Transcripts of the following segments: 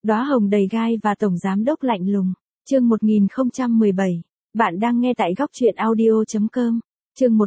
Đóa hồng đầy gai và tổng giám đốc lạnh lùng. Chương 1017. Bạn đang nghe tại góc truyện audio.com. Chương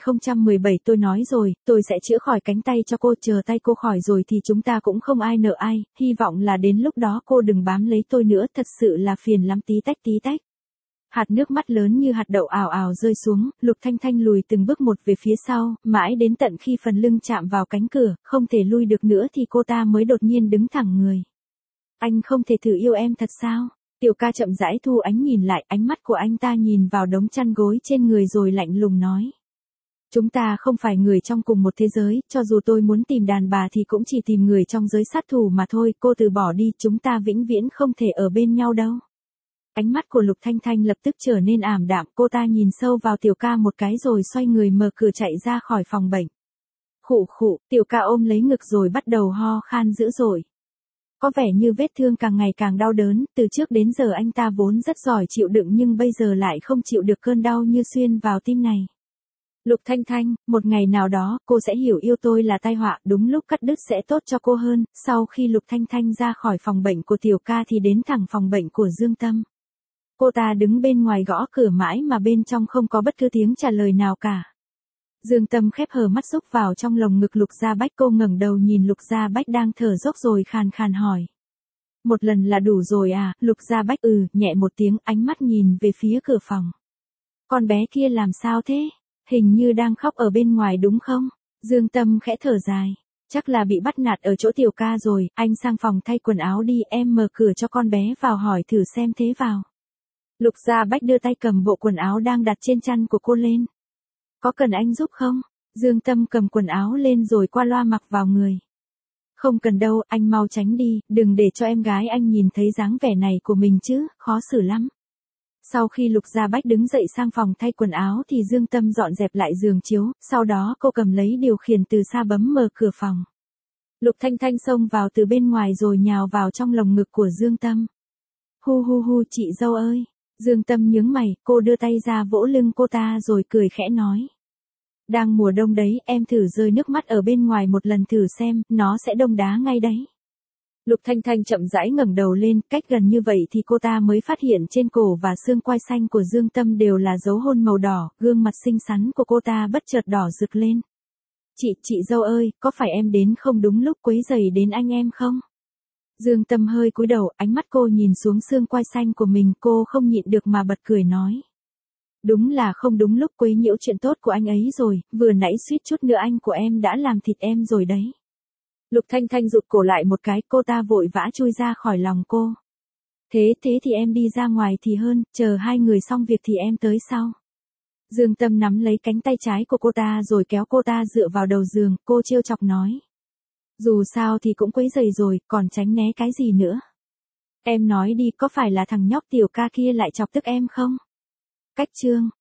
1017 tôi nói rồi, tôi sẽ chữa khỏi cánh tay cho cô, chờ tay cô khỏi rồi thì chúng ta cũng không ai nợ ai, hy vọng là đến lúc đó cô đừng bám lấy tôi nữa, thật sự là phiền lắm, tí tách tí tách. Hạt nước mắt lớn như hạt đậu ào ào rơi xuống, Lục Thanh Thanh lùi từng bước một về phía sau, mãi đến tận khi phần lưng chạm vào cánh cửa, không thể lui được nữa thì cô ta mới đột nhiên đứng thẳng người. Anh không thể thử yêu em thật sao? Tiểu ca chậm rãi thu ánh nhìn lại, ánh mắt của anh ta nhìn vào đống chăn gối trên người rồi lạnh lùng nói. Chúng ta không phải người trong cùng một thế giới, cho dù tôi muốn tìm đàn bà thì cũng chỉ tìm người trong giới sát thủ mà thôi, cô từ bỏ đi, chúng ta vĩnh viễn không thể ở bên nhau đâu. Ánh mắt của Lục Thanh Thanh lập tức trở nên ảm đạm, cô ta nhìn sâu vào tiểu ca một cái rồi xoay người mở cửa chạy ra khỏi phòng bệnh. Khụ khụ, tiểu ca ôm lấy ngực rồi bắt đầu ho khan dữ dội. Có vẻ như vết thương càng ngày càng đau đớn, từ trước đến giờ anh ta vốn rất giỏi chịu đựng nhưng bây giờ lại không chịu được cơn đau như xuyên vào tim này. Lục Thanh Thanh, một ngày nào đó, cô sẽ hiểu yêu tôi là tai họa, đúng lúc cắt đứt sẽ tốt cho cô hơn. Sau khi Lục Thanh Thanh ra khỏi phòng bệnh của tiểu ca thì đến thẳng phòng bệnh của Dương Tâm. Cô ta đứng bên ngoài gõ cửa mãi mà bên trong không có bất cứ tiếng trả lời nào cả. Dương Tâm khép hờ mắt rúc vào trong lồng ngực Lục Gia Bách, cô ngẩng đầu nhìn Lục Gia Bách đang thở dốc rồi khàn khàn hỏi. Một lần là đủ rồi à? Lục Gia Bách nhẹ một tiếng, ánh mắt nhìn về phía cửa phòng. Con bé kia làm sao thế? Hình như đang khóc ở bên ngoài đúng không? Dương Tâm khẽ thở dài. Chắc là bị bắt nạt ở chỗ tiểu ca rồi, anh sang phòng thay quần áo đi, em mở cửa cho con bé vào hỏi thử xem thế vào. Lục Gia Bách đưa tay cầm bộ quần áo đang đặt trên chăn của cô lên. Có cần anh giúp không? Dương Tâm cầm quần áo lên rồi qua loa mặc vào người. Không cần đâu, anh mau tránh đi, đừng để cho em gái anh nhìn thấy dáng vẻ này của mình chứ, khó xử lắm. Sau khi Lục Gia Bách đứng dậy sang phòng thay quần áo thì Dương Tâm dọn dẹp lại giường chiếu, sau đó cô cầm lấy điều khiển từ xa bấm mở cửa phòng. Lục Thanh Thanh xông vào từ bên ngoài rồi nhào vào trong lồng ngực của Dương Tâm. Hu hu hu, chị dâu ơi. Dương Tâm nhướng mày, cô đưa tay ra vỗ lưng cô ta rồi cười khẽ nói. Đang mùa đông đấy, em thử rơi nước mắt ở bên ngoài một lần thử xem, nó sẽ đông đá ngay đấy. Lục Thanh Thanh chậm rãi ngẩng đầu lên, cách gần như vậy thì cô ta mới phát hiện trên cổ và xương quai xanh của Dương Tâm đều là dấu hôn màu đỏ, gương mặt xinh xắn của cô ta bất chợt đỏ rực lên. Chị dâu ơi, có phải em đến không đúng lúc quấy rầy đến anh em không? Dương Tâm hơi cúi đầu, ánh mắt cô nhìn xuống xương quai xanh của mình, cô không nhịn được mà bật cười nói. Đúng là không đúng lúc quấy nhiễu chuyện tốt của anh ấy rồi, vừa nãy suýt chút nữa anh của em đã làm thịt em rồi đấy. Lục Thanh Thanh rụt cổ lại một cái, cô ta vội vã chui ra khỏi lòng cô. Thế thì em đi ra ngoài thì hơn, chờ hai người xong việc thì em tới sau. Dương Tâm nắm lấy cánh tay trái của cô ta rồi kéo cô ta dựa vào đầu giường, cô trêu chọc nói. Dù sao thì cũng quấy rầy rồi, còn tránh né cái gì nữa. Em nói đi, có phải là thằng nhóc tiểu ca kia lại chọc tức em không? Cách chương.